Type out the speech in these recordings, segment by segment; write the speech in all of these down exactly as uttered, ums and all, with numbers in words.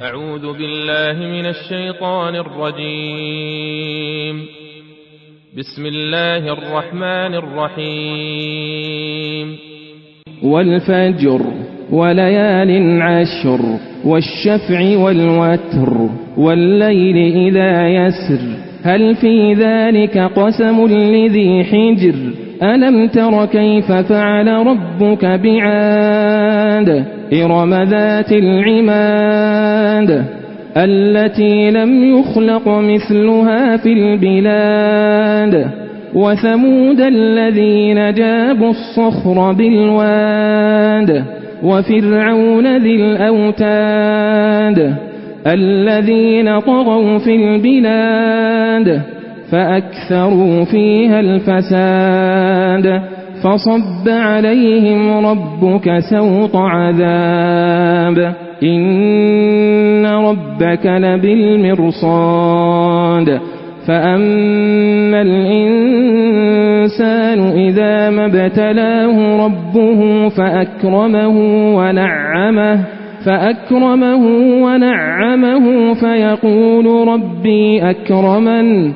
أعوذ بالله من الشيطان الرجيم. بسم الله الرحمن الرحيم. والفجر وليال عشر والشفع والوتر والليل إذا يسر هل في ذلك قسم لذي حجر ألم تر كيف فعل ربك بعاد إرم ذات العماد التي لم يخلق مثلها في البلاد وثمود الذين جابوا الصخر بالواد وفرعون ذي الأوتاد الذين طغوا في البلاد فأكثروا فيها الفساد فصب عليهم ربك سوط عذاب إن ربك لبالمرصاد فأما الإنسان إذا ما ابتلاه ربه فأكرمه ونعمه فأكرمه ونعمه فيقول ربي أكرمن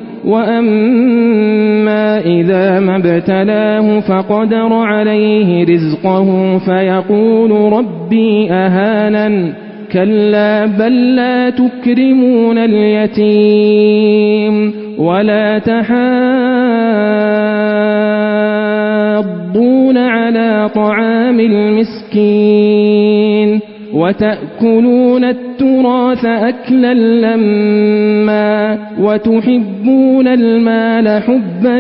وأما إذا ما ابتلاه فقدر عليه رزقه فيقول ربي أهانن كلا بل لا تكرمون اليتيم ولا تحاضون على طعام المسكين وتأكلون التراث أكلا لما وتحبون المال حبا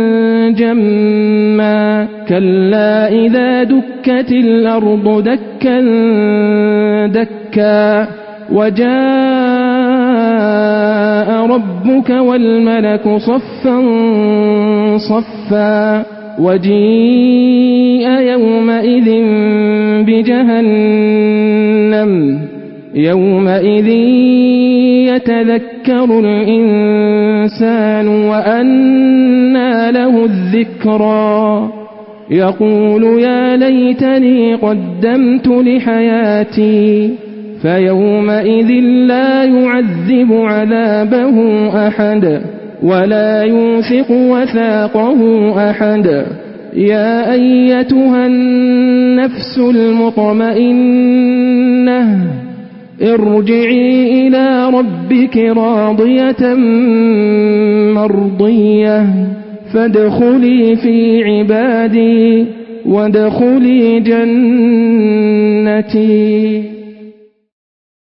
جما كلا إذا دكت الأرض دكا دكا وجاء ربك والملك صفا صفا وجيء يومئذ بجهنم يومئذ يتذكر الإنسان وأنى له الذكرى يقول يا ليتني قدمت لحياتي فيومئذ لا يعذب عذابه أحد ولا يوثق وثاقه أحد يا أيتها النفس المطمئنة ارجعي إلى ربك راضية مرضية فادخلي في عبادي وادخلي جنتي.